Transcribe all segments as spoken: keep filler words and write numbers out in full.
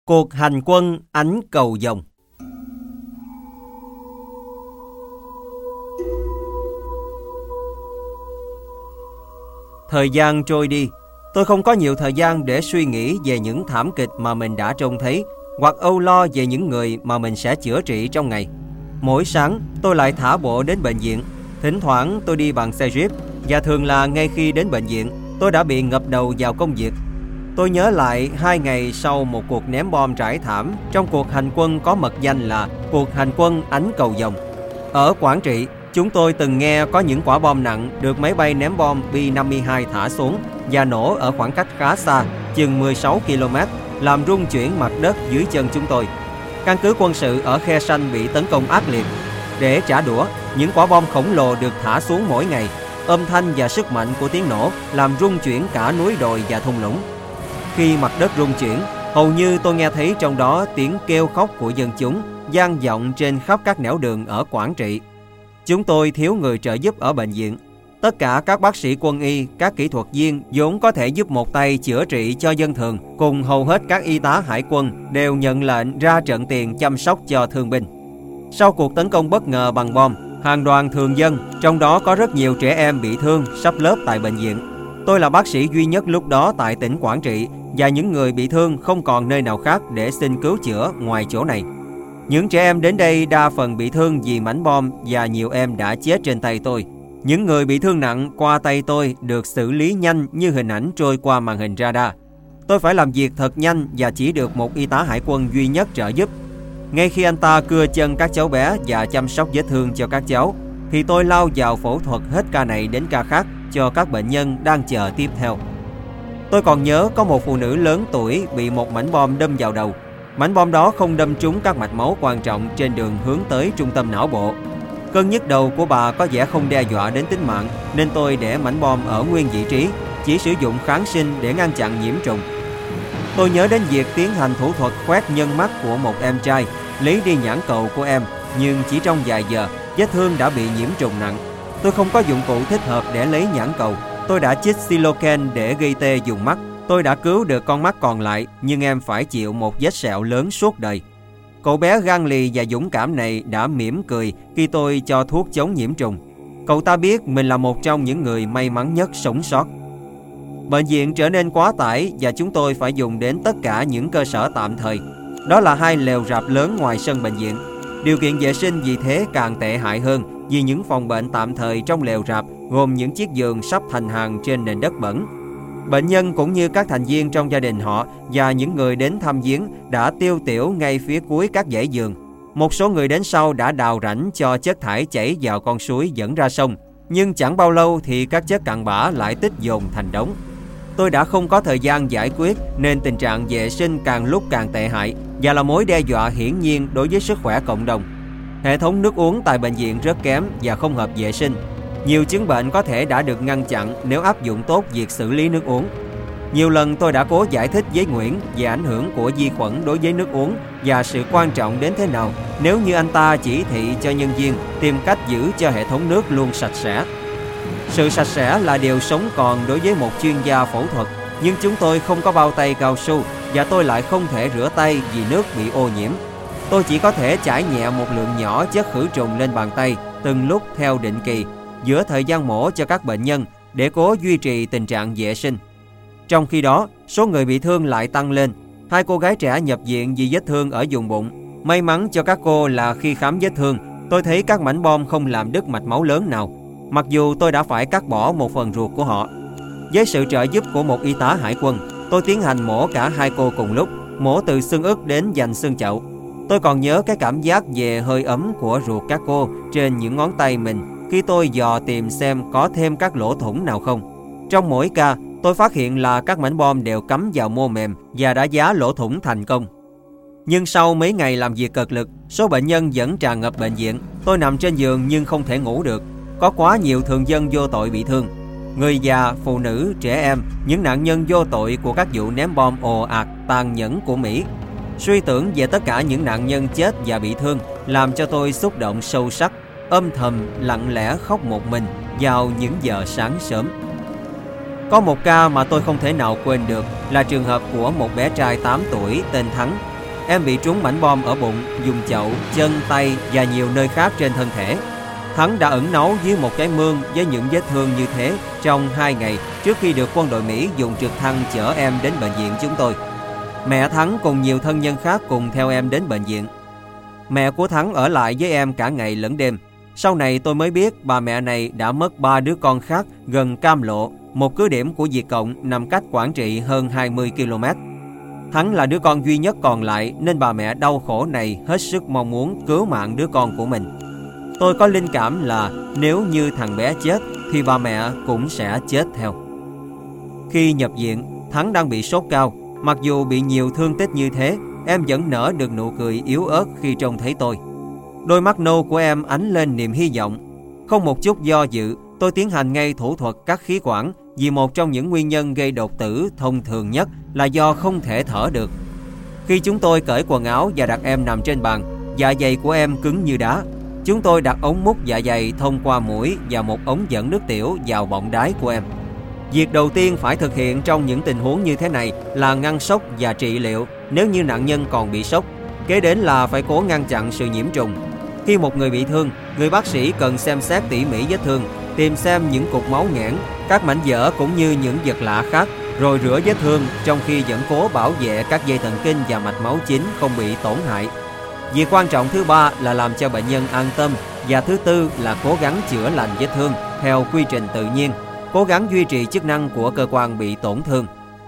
Cuộc hành quân Ánh Cầu Vồng. Thời gian trôi đi, tôi không có nhiều thời gian để suy nghĩ về những thảm kịch mà mình đã trông thấy, hoặc âu lo về những người mà mình sẽ chữa trị trong ngày. Mỗi sáng, tôi lại thả bộ đến bệnh viện. Thỉnh thoảng tôi đi bằng xe Jeep, và thường là ngay khi đến bệnh viện, tôi đã bị ngập đầu vào công việc. Tôi nhớ lại hai ngày sau một cuộc ném bom trải thảm trong cuộc hành quân có mật danh là cuộc hành quân Ánh Cầu Vồng. Ở Quảng Trị, chúng tôi từng nghe có những quả bom nặng được máy bay ném bom B năm mươi hai thả xuống và nổ ở khoảng cách khá xa, chừng mười sáu ki lô mét, làm rung chuyển mặt đất dưới chân chúng tôi. Căn cứ quân sự ở Khe Sanh bị tấn công ác liệt. Để trả đũa, những quả bom khổng lồ được thả xuống mỗi ngày. Âm thanh và sức mạnh của tiếng nổ làm rung chuyển cả núi đồi và thung lũng. Khi mặt đất rung chuyển, hầu như tôi nghe thấy trong đó tiếng kêu khóc của dân chúng vang vọng trên khắp các nẻo đường ở Quảng Trị. Chúng tôi thiếu người trợ giúp ở bệnh viện. Tất cả các bác sĩ quân y, các kỹ thuật viên vốn có thể giúp một tay chữa trị cho dân thường, cùng hầu hết các y tá hải quân đều nhận lệnh ra trận tiền chăm sóc cho thương binh. Sau cuộc tấn công bất ngờ bằng bom, hàng đoàn thường dân, trong đó có rất nhiều trẻ em bị thương, sắp lớp tại bệnh viện. Tôi là bác sĩ duy nhất lúc đó tại tỉnh Quảng Trị, và những người bị thương không còn nơi nào khác để xin cứu chữa ngoài chỗ này. Những trẻ em đến đây đa phần bị thương vì mảnh bom, và nhiều em đã chết trên tay tôi. Những người bị thương nặng qua tay tôi được xử lý nhanh như hình ảnh trôi qua màn hình radar. Tôi phải làm việc thật nhanh và chỉ được một y tá hải quân duy nhất trợ giúp. Ngay khi anh ta cưa chân các cháu bé và chăm sóc vết thương cho các cháu, thì tôi lao vào phẫu thuật hết ca này đến ca khác cho các bệnh nhân đang chờ tiếp theo. Tôi còn nhớ có một phụ nữ lớn tuổi bị một mảnh bom đâm vào đầu. Mảnh bom đó không đâm trúng các mạch máu quan trọng trên đường hướng tới trung tâm não bộ. Cơn nhức đầu của bà có vẻ không đe dọa đến tính mạng, nên tôi để mảnh bom ở nguyên vị trí, chỉ sử dụng kháng sinh để ngăn chặn nhiễm trùng. Tôi nhớ đến việc tiến hành thủ thuật khoét nhân mắt của một em trai, lấy đi nhãn cầu của em, nhưng chỉ trong vài giờ, vết thương đã bị nhiễm trùng nặng. Tôi không có dụng cụ thích hợp để lấy nhãn cầu. Tôi đã chích siloken để gây tê vùng mắt. Tôi đã cứu được con mắt còn lại, nhưng em phải chịu một vết sẹo lớn suốt đời. Cậu bé gan lì và dũng cảm này đã mỉm cười khi tôi cho thuốc chống nhiễm trùng. Cậu ta biết mình là một trong những người may mắn nhất sống sót. Bệnh viện trở nên quá tải và chúng tôi phải dùng đến tất cả những cơ sở tạm thời. Đó là hai lều rạp lớn ngoài sân bệnh viện. Điều kiện vệ sinh vì thế càng tệ hại hơn, vì những phòng bệnh tạm thời trong lều rạp gồm những chiếc giường sắp thành hàng trên nền đất bẩn. Bệnh nhân cũng như các thành viên trong gia đình họ và những người đến thăm viếng đã tiêu tiểu ngay phía cuối các dãy giường. Một số người đến sau đã đào rãnh cho chất thải chảy vào con suối dẫn ra sông, nhưng chẳng bao lâu thì các chất cặn bã lại tích dồn thành đống. Tôi đã không có thời gian giải quyết nên tình trạng vệ sinh càng lúc càng tệ hại và là mối đe dọa hiển nhiên đối với sức khỏe cộng đồng. Hệ thống nước uống tại bệnh viện rất kém và không hợp vệ sinh. Nhiều chứng bệnh có thể đã được ngăn chặn nếu áp dụng tốt việc xử lý nước uống. Nhiều lần tôi đã cố giải thích với Nguyễn về ảnh hưởng của vi khuẩn đối với nước uống và sự quan trọng đến thế nào nếu như anh ta chỉ thị cho nhân viên tìm cách giữ cho hệ thống nước luôn sạch sẽ. Sự sạch sẽ là điều sống còn đối với một chuyên gia phẫu thuật, nhưng chúng tôi không có bao tay cao su và tôi lại không thể rửa tay vì nước bị ô nhiễm. Tôi chỉ có thể chải nhẹ một lượng nhỏ chất khử trùng lên bàn tay từng lúc theo định kỳ giữa thời gian mổ cho các bệnh nhân để cố duy trì tình trạng vệ sinh. Trong khi đó, số người bị thương lại tăng lên. Hai cô gái trẻ nhập viện vì vết thương ở vùng bụng. May mắn cho các cô là khi khám vết thương, tôi thấy các mảnh bom không làm đứt mạch máu lớn nào, mặc dù tôi đã phải cắt bỏ một phần ruột của họ. Với sự trợ giúp của một y tá hải quân, tôi tiến hành mổ cả hai cô cùng lúc, mổ từ xương ức đến dành xương chậu. Tôi còn nhớ cái cảm giác về hơi ấm của ruột các cô trên những ngón tay mình khi tôi dò tìm xem có thêm các lỗ thủng nào không. Trong mỗi ca, tôi phát hiện là các mảnh bom đều cắm vào mô mềm và đã giá lỗ thủng thành công. Nhưng sau mấy ngày làm việc cật lực, số bệnh nhân vẫn tràn ngập bệnh viện. Tôi nằm trên giường nhưng không thể ngủ được. Có quá nhiều thường dân vô tội bị thương. Người già, phụ nữ, trẻ em, những nạn nhân vô tội của các vụ ném bom ồ ạt, tàn nhẫn của Mỹ. Suy tưởng về tất cả những nạn nhân chết và bị thương làm cho tôi xúc động sâu sắc, âm thầm, lặng lẽ khóc một mình vào những giờ sáng sớm. Có một ca mà tôi không thể nào quên được là trường hợp của một bé trai tám tuổi tên Thắng. em bị trúng mảnh bom ở bụng, vùng chậu, chân, tay và nhiều nơi khác trên thân thể. Thắng đã ẩn náu dưới một cái mương với những vết thương như thế trong hai ngày trước khi được quân đội Mỹ dùng trực thăng chở em đến bệnh viện chúng tôi. Mẹ Thắng cùng nhiều thân nhân khác cùng theo em đến bệnh viện. Mẹ của Thắng ở lại với em cả ngày lẫn đêm. Sau này tôi mới biết bà mẹ này đã mất ba đứa con khác gần Cam Lộ, một cứ điểm của Việt Cộng nằm cách Quảng Trị hơn hai mươi ki lô mét. Thắng là đứa con duy nhất còn lại nên bà mẹ đau khổ này hết sức mong muốn cứu mạng đứa con của mình. Tôi có linh cảm là nếu như thằng bé chết thì bà mẹ cũng sẽ chết theo. Khi nhập viện, Thắng đang bị sốt cao. Mặc dù bị nhiều thương tích như thế, em vẫn nở được nụ cười yếu ớt khi trông thấy tôi. Đôi mắt nâu của em ánh lên niềm hy vọng. Không một chút do dự, tôi tiến hành ngay thủ thuật cắt khí quản vì một trong những nguyên nhân gây đột tử thông thường nhất là do không thể thở được. Khi chúng tôi cởi quần áo và đặt em nằm trên bàn, dạ dày của em cứng như đá. Chúng tôi đặt ống mút dạ dày thông qua mũi và một ống dẫn nước tiểu vào bọng đái của em. Việc đầu tiên phải thực hiện trong những tình huống như thế này là ngăn sốc và trị liệu nếu như nạn nhân còn bị sốc. Kế đến là phải cố ngăn chặn sự nhiễm trùng. Khi một người bị thương, người bác sĩ cần xem xét tỉ mỉ vết thương, tìm xem những cục máu nghẽn, các mảnh vỡ cũng như những vật lạ khác, rồi rửa vết thương trong khi vẫn cố bảo vệ các dây thần kinh và mạch máu chính không bị tổn hại. Việc quan trọng thứ ba là làm cho bệnh nhân an tâm, và thứ tư là cố gắng chữa lành vết thương theo quy trình tự nhiên, cố gắng duy trì chức năng của cơ quan bị tổn thương.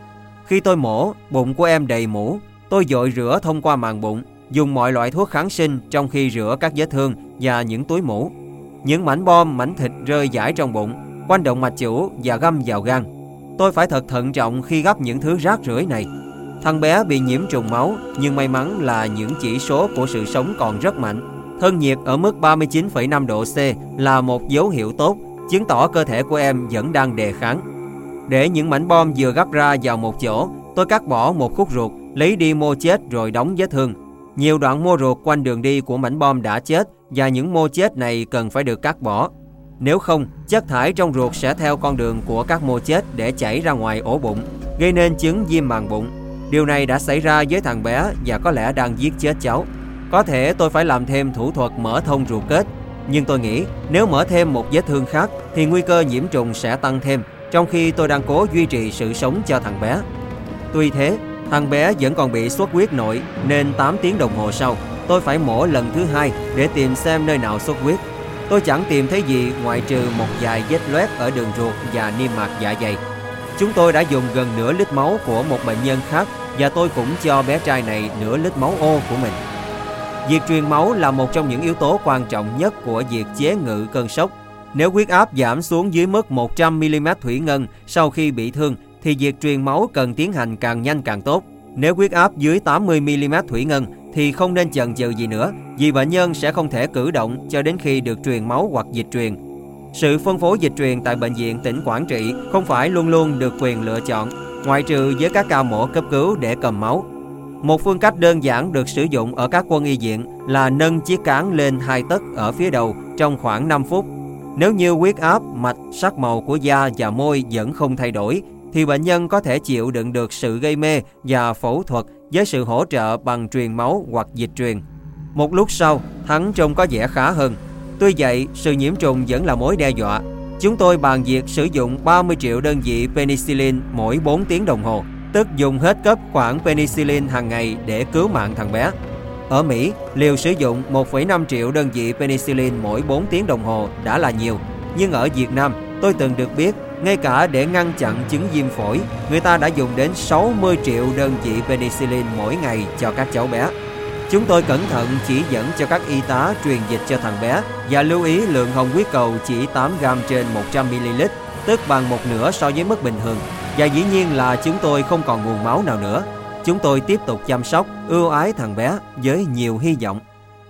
Khi tôi mổ, bụng của em đầy mủ. Tôi vội rửa thông qua màng bụng, dùng mọi loại thuốc kháng sinh trong khi rửa các vết thương và những túi mủ. Những mảnh bom, mảnh thịt rơi rải trong bụng, quanh động mạch chủ và găm vào gan. Tôi phải thật thận trọng khi gắp những thứ rác rưởi này. Thằng bé bị nhiễm trùng máu, nhưng may mắn là những chỉ số của sự sống còn rất mạnh. Thân nhiệt ở mức ba mươi chín phẩy năm độ C là một dấu hiệu tốt, chứng tỏ cơ thể của em vẫn đang đề kháng. Để những mảnh bom vừa gắp ra vào một chỗ, tôi cắt bỏ một khúc ruột, lấy đi mô chết rồi đóng vết thương. Nhiều đoạn mô ruột quanh đường đi của mảnh bom đã chết và những mô chết này cần phải được cắt bỏ. Nếu không, chất thải trong ruột sẽ theo con đường của các mô chết để chảy ra ngoài ổ bụng, gây nên chứng viêm màng bụng. Điều này đã xảy ra với thằng bé và có lẽ đang giết chết cháu. Có thể tôi phải làm thêm thủ thuật mở thông ruột kết, nhưng tôi nghĩ nếu mở thêm một vết thương khác thì nguy cơ nhiễm trùng sẽ tăng thêm, trong khi tôi đang cố duy trì sự sống cho thằng bé. Tuy thế, thằng bé vẫn còn bị xuất huyết nội nên tám tiếng đồng hồ sau, tôi phải mổ lần thứ hai để tìm xem nơi nào xuất huyết. Tôi chẳng tìm thấy gì ngoại trừ một vài vết loét ở đường ruột và niêm mạc dạ dày. Chúng tôi đã dùng gần nửa lít máu của một bệnh nhân khác và tôi cũng cho bé trai này nửa lít máu ô của mình. Việc truyền máu là một trong những yếu tố quan trọng nhất của việc chế ngự cơn sốc. Nếu huyết áp giảm xuống dưới mức một trăm mi li mét thủy ngân sau khi bị thương thì việc truyền máu cần tiến hành càng nhanh càng tốt. Nếu huyết áp dưới tám mươi mi li mét thủy ngân thì không nên chần chừ gì nữa, vì bệnh nhân sẽ không thể cử động cho đến khi được truyền máu hoặc dịch truyền. Sự phân phối dịch truyền tại bệnh viện tỉnh Quảng Trị không phải luôn luôn được quyền lựa chọn, ngoại trừ với các ca mổ cấp cứu để cầm máu. Một phương cách đơn giản được sử dụng ở các quân y viện là nâng chiếc cán lên hai tấc ở phía đầu trong khoảng năm phút. Nếu như huyết áp, mạch, sắc màu của da và môi vẫn không thay đổi, thì bệnh nhân có thể chịu đựng được sự gây mê và phẫu thuật với sự hỗ trợ bằng truyền máu hoặc dịch truyền. Một lúc sau, Thắng trông có vẻ khá hơn. Tuy vậy, sự nhiễm trùng vẫn là mối đe dọa. Chúng tôi bàn việc sử dụng ba mươi triệu đơn vị penicillin mỗi bốn tiếng đồng hồ, tức dùng hết cấp khoảng penicillin hàng ngày để cứu mạng thằng bé. Ở Mỹ, liều sử dụng một phẩy năm triệu đơn vị penicillin mỗi bốn tiếng đồng hồ đã là nhiều. Nhưng ở Việt Nam, tôi từng được biết, ngay cả để ngăn chặn chứng viêm phổi, người ta đã dùng đến sáu mươi triệu đơn vị penicillin mỗi ngày cho các cháu bé. Chúng tôi cẩn thận chỉ dẫn cho các y tá truyền dịch cho thằng bé và lưu ý lượng hồng huyết cầu chỉ tám gam trên một trăm mi li lít, tức bằng một nửa so với mức bình thường. Và dĩ nhiên là chúng tôi không còn nguồn máu nào nữa. Chúng tôi tiếp tục chăm sóc, ưu ái thằng bé với nhiều hy vọng.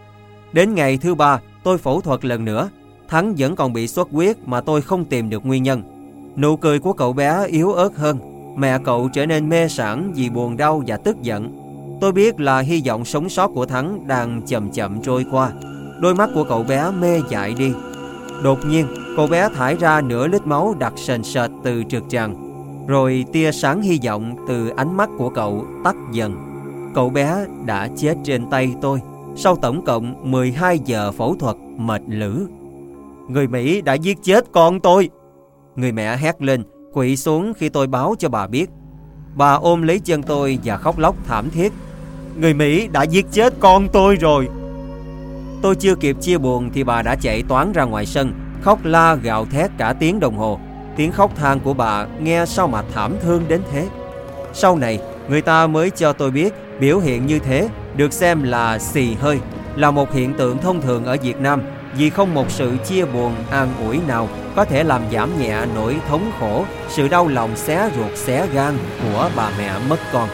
Đến ngày thứ ba, tôi phẫu thuật lần nữa. Thắng vẫn còn bị xuất huyết mà tôi không tìm được nguyên nhân. Nụ cười của cậu bé yếu ớt hơn. Mẹ cậu trở nên mê sảng vì buồn đau và tức giận. Tôi biết là hy vọng sống sót của Thắng đang chậm chậm trôi qua. Đôi mắt của cậu bé mê dại đi. Đột nhiên, cậu bé thải ra nửa lít máu đặc sền sệt từ trực tràng. Rồi tia sáng hy vọng từ ánh mắt của cậu tắt dần. Cậu bé đã chết trên tay tôi sau tổng cộng mười hai giờ phẫu thuật mệt lử. Người Mỹ đã giết chết con tôi. Người mẹ hét lên, quỵ xuống khi tôi báo cho bà biết. Bà ôm lấy chân tôi và khóc lóc thảm thiết. Người Mỹ đã giết chết con tôi rồi. Tôi chưa kịp chia buồn thì bà đã chạy toáng ra ngoài sân, khóc la gào thét cả tiếng đồng hồ. Tiếng khóc than của bà nghe sao mà thảm thương đến thế. Sau này, người ta mới cho tôi biết biểu hiện như thế được xem là xì hơi, là một hiện tượng thông thường ở Việt Nam, vì không một sự chia buồn an ủi nào có thể làm giảm nhẹ nỗi thống khổ, sự đau lòng xé ruột xé gan của bà mẹ mất con.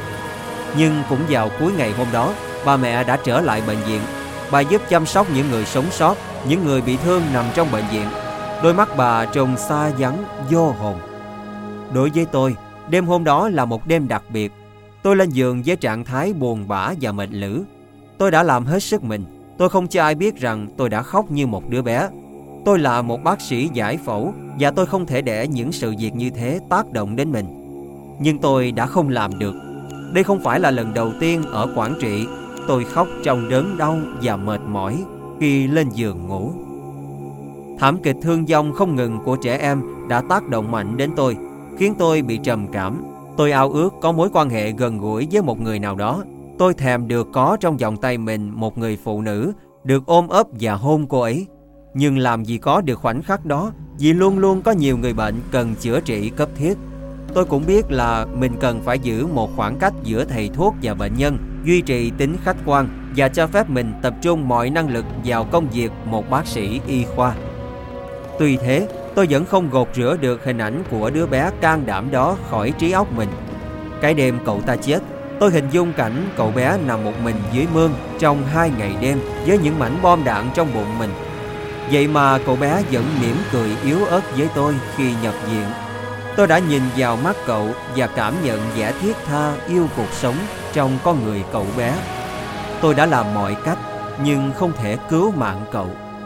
Nhưng cũng vào cuối ngày hôm đó, bà mẹ đã trở lại bệnh viện. Bà giúp chăm sóc những người sống sót, những người bị thương nằm trong bệnh viện. Đôi mắt bà trông xa vắng, vô hồn. Đối với tôi, đêm hôm đó là một đêm đặc biệt. Tôi lên giường với trạng thái buồn bã và mệt lử. Tôi đã làm hết sức mình. Tôi không cho ai biết rằng tôi đã khóc như một đứa bé. Tôi là một bác sĩ giải phẫu và tôi không thể để những sự việc như thế tác động đến mình. Nhưng tôi đã không làm được. Đây không phải là lần đầu tiên ở Quảng Trị tôi khóc trong đớn đau và mệt mỏi khi lên giường ngủ. Thảm kịch thương vong không ngừng của trẻ em đã tác động mạnh đến tôi, khiến tôi bị trầm cảm. Tôi ao ước có mối quan hệ gần gũi với một người nào đó. Tôi thèm được có trong vòng tay mình một người phụ nữ, được ôm ấp và hôn cô ấy. Nhưng làm gì có được khoảnh khắc đó, vì luôn luôn có nhiều người bệnh cần chữa trị cấp thiết. Tôi cũng biết là mình cần phải giữ một khoảng cách giữa thầy thuốc và bệnh nhân, duy trì tính khách quan và cho phép mình tập trung mọi năng lực vào công việc một bác sĩ y khoa. Tuy thế, tôi vẫn không gột rửa được hình ảnh của đứa bé can đảm đó khỏi trí óc mình. Cái đêm cậu ta chết, tôi hình dung cảnh cậu bé nằm một mình dưới mương trong hai ngày đêm với những mảnh bom đạn trong bụng mình. Vậy mà cậu bé vẫn mỉm cười yếu ớt với tôi khi nhập viện. Tôi đã nhìn vào mắt cậu và cảm nhận vẻ thiết tha yêu cuộc sống trong con người cậu bé. Tôi đã làm mọi cách nhưng không thể cứu mạng cậu.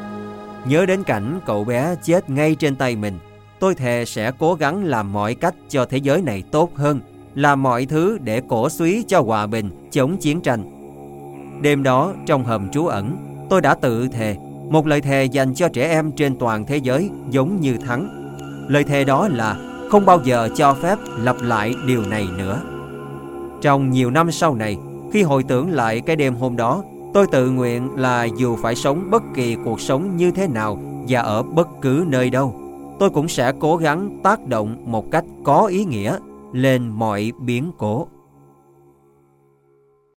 Nhớ đến cảnh cậu bé chết ngay trên tay mình, tôi thề sẽ cố gắng làm mọi cách cho thế giới này tốt hơn, làm mọi thứ để cổ súy cho hòa bình, chống chiến tranh. Đêm đó trong hầm trú ẩn, tôi đã tự thề, một lời thề dành cho trẻ em trên toàn thế giới giống như Thắng. Lời thề đó là không bao giờ cho phép lặp lại điều này nữa. Trong nhiều năm sau này, khi hồi tưởng lại cái đêm hôm đó, tôi tự nguyện là dù phải sống bất kỳ cuộc sống như thế nào và ở bất cứ nơi đâu, tôi cũng sẽ cố gắng tác động một cách có ý nghĩa lên mọi biến cố.